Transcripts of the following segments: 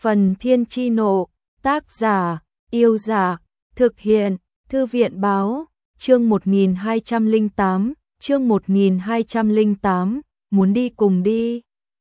Phần Thiên Chi Nộ, tác giả, Yêu Giả, thực hiện, Thư viện Báo, chương 1208, muốn đi cùng đi.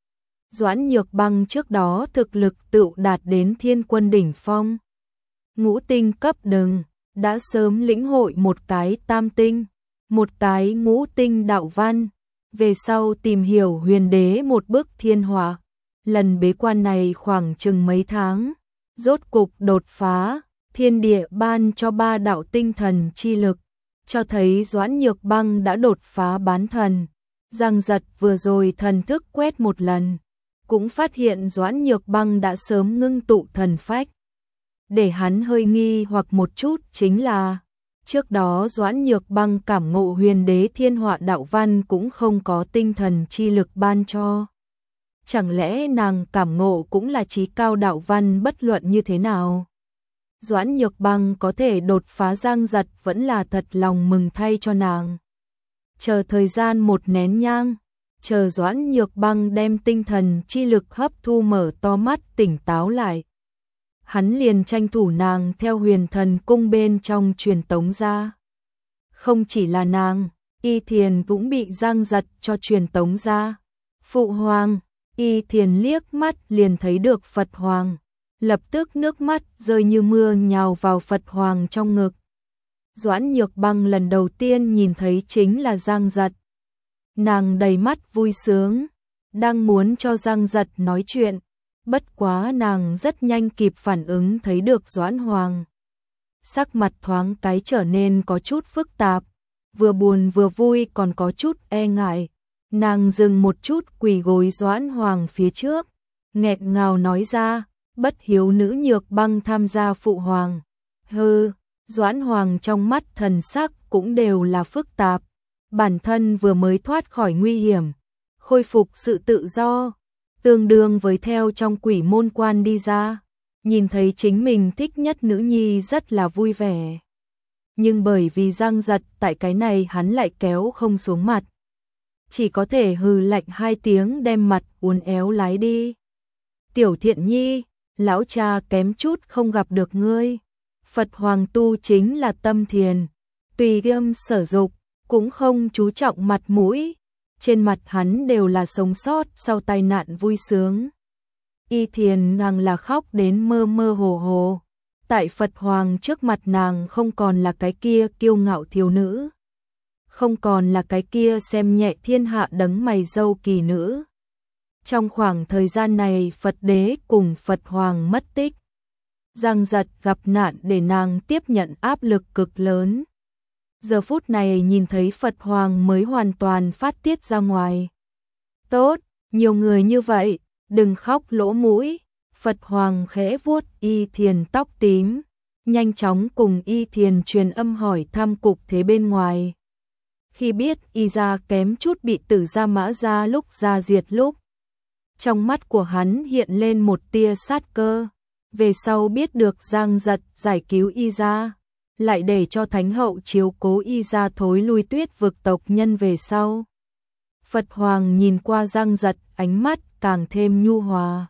Doãn Nhược Băng trước đó thực lực tựu đạt đến thiên quân đỉnh phong. Ngũ tinh cấp đừng, đã sớm lĩnh hội một cái tam tinh, một cái ngũ tinh đạo văn, về sau tìm hiểu huyền đế một bức thiên hỏa. Lần bế quan này khoảng chừng mấy tháng, rốt cục đột phá, thiên địa ban cho 3 đạo tinh thần chi lực, cho thấy Doãn Nhược Băng đã đột phá bán thần. Giang Giật vừa rồi thần thức quét một lần, cũng phát hiện Doãn Nhược Băng đã sớm ngưng tụ thần phách. Để hắn hơi nghi hoặc một chút chính là, trước đó Doãn Nhược Băng cảm ngộ huyền đế thiên họa đạo văn cũng không có tinh thần chi lực ban cho. Chẳng lẽ nàng cảm ngộ cũng là chí cao đạo văn bất luận như thế nào? Doãn Nhược Băng có thể đột phá Giang Giật vẫn là thật lòng mừng thay cho nàng. Chờ thời gian một nén nhang, chờ Doãn Nhược Băng đem tinh thần chi lực hấp thu mở to mắt tỉnh táo lại. Hắn liền tranh thủ nàng theo huyền thần cung bên trong truyền tống ra. Không chỉ là nàng, Y Thiền cũng bị Giang Giật cho truyền tống ra. Phụ hoàng, Y Thiền liếc mắt liền thấy được Phật Hoàng, lập tức nước mắt rơi như mưa nhào vào Phật Hoàng trong ngực. Doãn Nhược Băng lần đầu tiên nhìn thấy chính là Giang Giật. Nàng đầy mắt vui sướng, đang muốn cho Giang Giật nói chuyện, bất quá nàng rất nhanh kịp phản ứng thấy được Doãn Hoàng. Sắc mặt thoáng cái trở nên có chút phức tạp, vừa buồn vừa vui còn có chút e ngại. Nàng dừng một chút quỳ gối Doãn Hoàng phía trước, nghẹn ngào nói ra, bất hiếu nữ Nhược Băng tham gia phụ hoàng. Hừ, Doãn Hoàng trong mắt thần sắc cũng đều là phức tạp, bản thân vừa mới thoát khỏi nguy hiểm, khôi phục sự tự do, tương đương với theo trong quỷ môn quan đi ra, nhìn thấy chính mình thích nhất nữ nhi rất là vui vẻ. Nhưng bởi vì Giang Giật tại cái này hắn lại kéo không xuống mặt. Chỉ có thể hừ lạnh 2 tiếng đem mặt uốn éo lái đi. Tiểu Thiện Nhi, lão cha kém chút không gặp được ngươi. Phật Hoàng tu chính là tâm thiền, tùy tâm sở dục, cũng không chú trọng mặt mũi. Trên mặt hắn đều là sống sót sau tai nạn vui sướng. Y Thiền nàng là khóc đến mơ mơ hồ hồ. Tại Phật Hoàng trước mặt nàng không còn là cái kia kiêu ngạo thiếu nữ, không còn là cái kia xem nhẹ thiên hạ đấng mày râu kỳ nữ. Trong khoảng thời gian này Phật đế cùng Phật Hoàng mất tích. Giang Giật gặp nạn để nàng tiếp nhận áp lực cực lớn. Giờ phút này nhìn thấy Phật Hoàng mới hoàn toàn phát tiết ra ngoài. Tốt, nhiều người như vậy, đừng khóc lỗ mũi. Phật Hoàng khẽ vuốt Y Thiền tóc tím, nhanh chóng cùng Y Thiền truyền âm hỏi thăm cục thế bên ngoài. Khi biết Y gia kém chút bị Tử Gia Mã gia lúc ra diệt lúc, trong mắt của hắn hiện lên một tia sát cơ. Về sau biết được Giang Giật giải cứu Y gia, lại để cho Thánh hậu chiếu cố Y gia thối lui Tuyết vực tộc nhân về sau. Phật Hoàng nhìn qua Giang Giật, ánh mắt càng thêm nhu hòa.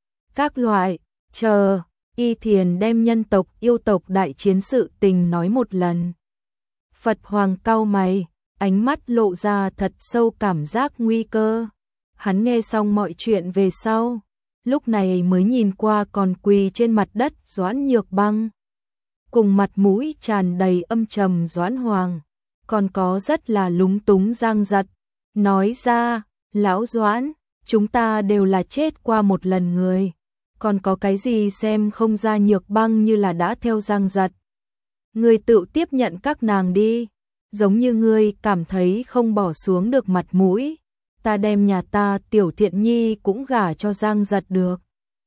Các loại, chờ, Y Thiền đem nhân tộc yêu tộc đại chiến sự tình nói một lần. Phật Hoàng cau mày, ánh mắt lộ ra thật sâu cảm giác nguy cơ. Hắn nghe xong mọi chuyện về sau, lúc này mới nhìn qua còn quỳ trên mặt đất Doãn Nhược Băng, cùng mặt mũi tràn đầy âm trầm Doãn Hoàng, còn có rất là lúng túng Giang Giật, nói ra, lão Doãn, chúng ta đều là chết qua một lần người, còn có cái gì xem không ra Nhược Băng như là đã theo Giang Giật. Ngươi tự tiếp nhận các nàng đi, giống như ngươi cảm thấy không bỏ xuống được mặt mũi, ta đem nhà ta Tiểu Thiện Nhi cũng gả cho Giang Giật được.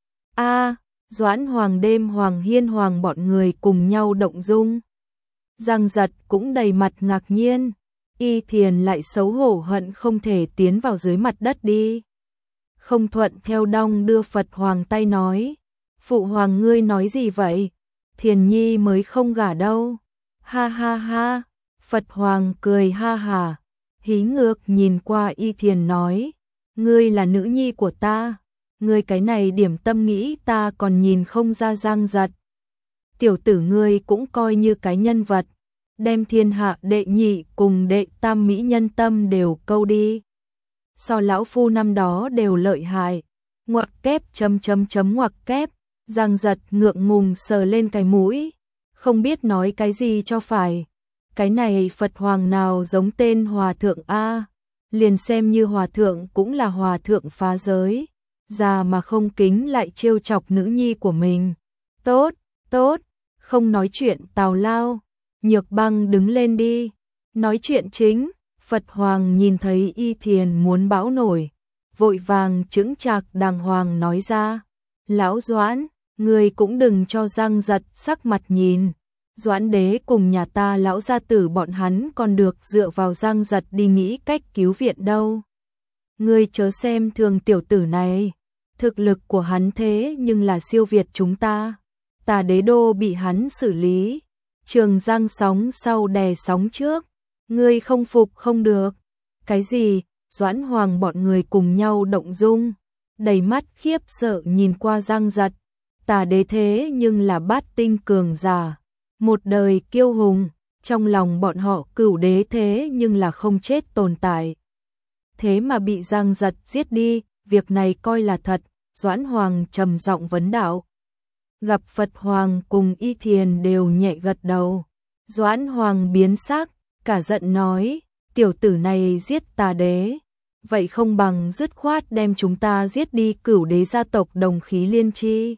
A, Doãn Hoàng đêm Hoàng Hiên Hoàng bọn người cùng nhau động dung. Giang Giật cũng đầy mặt ngạc nhiên, Y Thiền lại xấu hổ hận không thể tiến vào dưới mặt đất đi. Không thuận theo đong đưa Phật Hoàng tay nói, phụ hoàng ngươi nói gì vậy? Thiền Nhi mới không gả đâu. Ha ha ha, Phật Hoàng cười ha hà, hí ngược nhìn qua Y Thiền nói, ngươi là nữ nhi của ta, ngươi cái này điểm tâm nghĩ ta còn nhìn không ra. Giang Giật, tiểu tử ngươi cũng coi như cái nhân vật, đem thiên hạ đệ nhị cùng đệ tam mỹ nhân tâm đều câu đi. So lão phu năm đó đều lợi hại. Ngoặc kép ngoặc kép. Giang Giật ngượng ngùng sờ lên cái mũi, không biết nói cái gì cho phải. Cái này Phật Hoàng nào giống tên hòa thượng a, liền xem như hòa thượng cũng là hòa thượng phá giới, già mà không kính lại trêu chọc nữ nhi của mình. Tốt, tốt, không nói chuyện tào lao. Nhược Băng đứng lên đi, nói chuyện chính. Phật Hoàng nhìn thấy Y Thiền muốn bão nổi, vội vàng chững chạc đàng hoàng nói ra, lão Doãn, người cũng đừng cho Giang Giật sắc mặt nhìn. Doãn đế cùng nhà ta lão gia tử bọn hắn còn được dựa vào Giang Giật đi nghĩ cách cứu viện đâu. Ngươi chớ xem thường tiểu tử này, thực lực của hắn thế nhưng là siêu việt chúng ta. Tà đế đô bị hắn xử lý, Trường Giang sóng sau đè sóng trước, ngươi không phục không được. Cái gì? Doãn Hoàng bọn người cùng nhau động dung, đầy mắt khiếp sợ nhìn qua Giang Giật. Tà đế thế nhưng là bát tinh cường giả, một đời kiêu hùng, trong lòng bọn họ Cửu đế thế nhưng là không chết tồn tại. Thế mà bị Giang Giật giết đi, việc này coi là thật. Doãn Hoàng trầm giọng vấn đạo. Gặp Phật Hoàng cùng Y Thiền đều nhẹ gật đầu. Doãn Hoàng biến sắc, cả giận nói, tiểu tử này giết tà đế, vậy không bằng dứt khoát đem chúng ta giết đi. Cửu đế gia tộc đồng khí liên chi,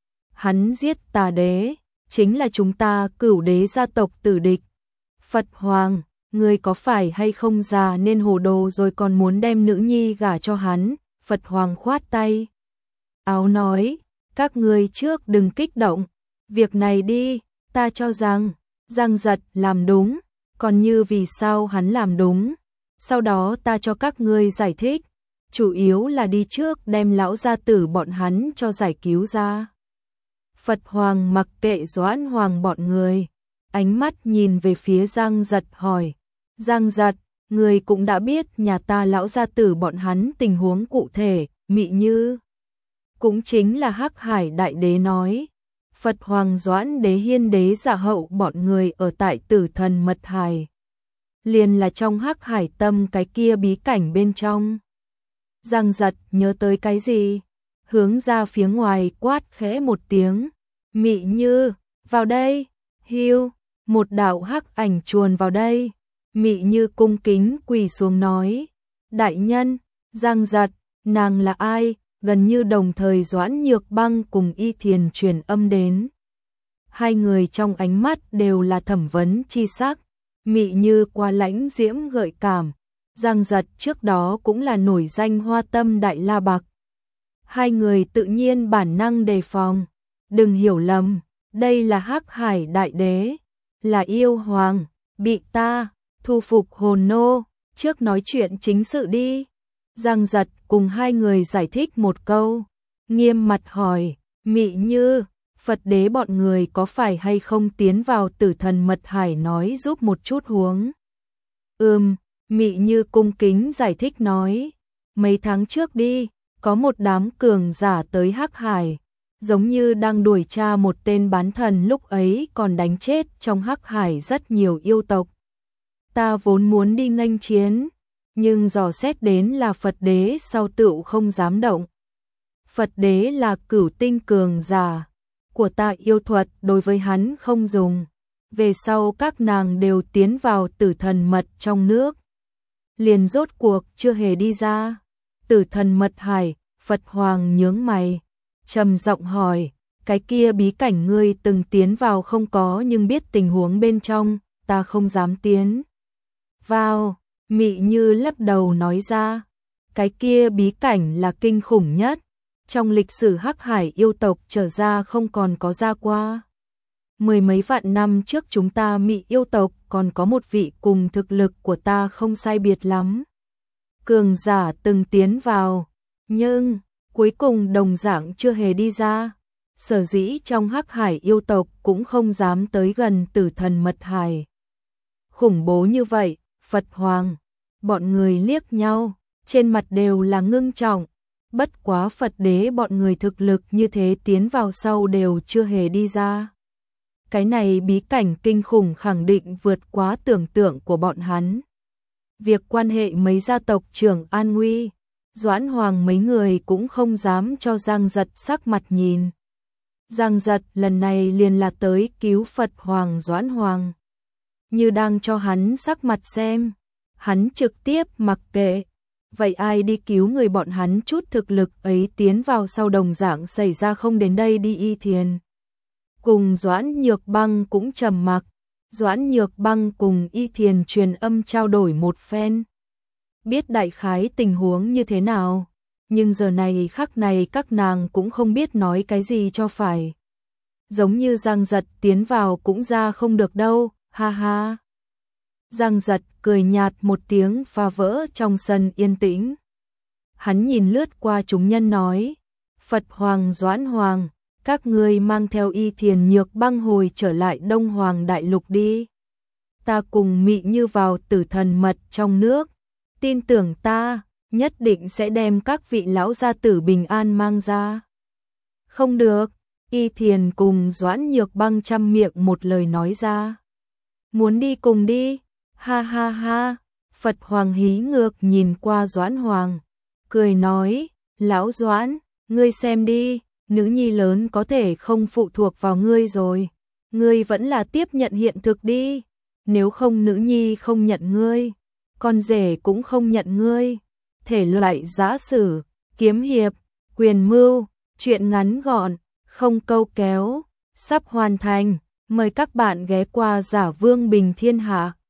hắn giết tà đế, chính là chúng ta Cửu đế gia tộc tử địch. Phật Hoàng, ngươi có phải hay không già nên hồ đồ rồi còn muốn đem nữ nhi gả cho hắn? Phật Hoàng khoát tay áo nói, các ngươi trước đừng kích động, việc này đi, ta cho rằng Giang Giật làm đúng, còn như vì sao hắn làm đúng, sau đó ta cho các ngươi giải thích, chủ yếu là đi trước đem lão gia tử bọn hắn cho giải cứu ra. Phật Hoàng mặc kệ Doãn Hoàng bọn người, ánh mắt nhìn về phía Giang Giật hỏi, Giang Giật, người cũng đã biết nhà ta lão gia tử bọn hắn tình huống cụ thể. Mị Như cũng chính là Hắc Hải Đại Đế nói, Phật Hoàng Doãn Đế Hiên Đế Giả Hậu bọn người ở tại Tử Thần Mật Hải, liền là trong Hắc Hải Tâm cái kia bí cảnh bên trong. Giang Giật nhớ tới cái gì, hướng ra phía ngoài quát khẽ một tiếng, Mị Như, vào đây. Hiu, một đạo hắc ảnh chuồn vào đây. Mị Như cung kính quỳ xuống nói, đại nhân. Giang Giật, nàng là ai? Gần như đồng thời Doãn Nhược Băng cùng Y Thiền truyền âm đến. Hai người trong ánh mắt đều là thẩm vấn chi sắc. Mị Như qua lãnh diễm gợi cảm, Giang Giật trước đó cũng là nổi danh hoa tâm đại la bạc. Hai người tự nhiên bản năng đề phòng, đừng hiểu lầm, đây là Hắc Hải Đại Đế, là yêu hoàng, bị ta thu phục hồn nô, trước nói chuyện chính sự đi. Giang Giật cùng hai người giải thích một câu, nghiêm mặt hỏi, Mị Như, Phật đế bọn người có phải hay không tiến vào Tử Thần Mật Hải nói giúp một chút huống. Mị Như cung kính giải thích nói, mấy tháng trước đi, có một đám cường giả tới Hắc Hải, giống như đang đuổi tra một tên bán thần, lúc ấy còn đánh chết trong Hắc Hải rất nhiều yêu tộc. Ta vốn muốn đi nghênh chiến, nhưng dò xét đến là Phật đế sau tựu không dám động. Phật đế là cửu tinh cường giả, của ta yêu thuật đối với hắn không dùng. Về sau các nàng đều tiến vào Tử Thần Mật trong nước, liền rốt cuộc chưa hề đi ra. Tử Thần Mật Hải, Phật Hoàng nhướng mày, trầm giọng hỏi, cái kia bí cảnh ngươi từng tiến vào không? Có, nhưng biết tình huống bên trong, ta không dám tiến vào. Mị Như lắc đầu nói ra, cái kia bí cảnh là kinh khủng nhất, trong lịch sử Hắc Hải yêu tộc trở ra không còn có ra qua. Mười mấy vạn năm trước chúng ta Mị yêu tộc còn có một vị cùng thực lực của ta không sai biệt lắm cường giả từng tiến vào, nhưng cuối cùng đồng dạng chưa hề đi ra. Sở dĩ trong Hắc Hải yêu tộc cũng không dám tới gần Tử Thần Mật Hải. Khủng bố như vậy. Phật Hoàng bọn người liếc nhau, trên mặt đều là ngưng trọng. Bất quá Phật đế bọn người thực lực như thế tiến vào sau đều chưa hề đi ra. Cái này bí cảnh kinh khủng khẳng định vượt quá tưởng tượng của bọn hắn. Việc quan hệ mấy gia tộc trưởng an nguy, Doãn Hoàng mấy người cũng không dám cho Giang Giật sắc mặt nhìn. Giang Giật lần này liền là tới cứu Phật Hoàng Doãn Hoàng. Như đang cho hắn sắc mặt xem, hắn trực tiếp mặc kệ. Vậy ai đi cứu người bọn hắn chút thực lực ấy tiến vào sau đồng dạng xảy ra không đến đây đi. Y Thiền cùng Doãn Nhược Băng cũng trầm mặc. Doãn Nhược Băng cùng Y Thiền truyền âm trao đổi một phen. Biết đại khái tình huống như thế nào, nhưng giờ này khắc này các nàng cũng không biết nói cái gì cho phải. Giống như Giang Giật tiến vào cũng ra không được đâu, ha ha. Giang Giật cười nhạt một tiếng phá vỡ trong sân yên tĩnh. Hắn nhìn lướt qua chúng nhân nói, Phật Hoàng Doãn Hoàng, các ngươi mang theo Y Thiền Nhược Băng hồi trở lại Đông Hoàng Đại Lục đi. Ta cùng Mị Như vào Tử Thần Mật trong nước, tin tưởng ta, nhất định sẽ đem các vị lão gia tử bình an mang ra. Không được, Y Thiền cùng Doãn Nhược Băng chăm miệng một lời nói ra. Muốn đi cùng đi, ha ha ha. Phật Hoàng hí ngược nhìn qua Doãn Hoàng, cười nói, lão Doãn, ngươi xem đi, nữ nhi lớn có thể không phụ thuộc vào ngươi rồi. Ngươi vẫn là tiếp nhận hiện thực đi, nếu không nữ nhi không nhận ngươi, con rể cũng không nhận ngươi. Thể loại giã sử, kiếm hiệp, quyền mưu, truyện ngắn gọn, không câu kéo, sắp hoàn thành. Mời các bạn ghé qua Giả Vương Bình Thiên Hạ.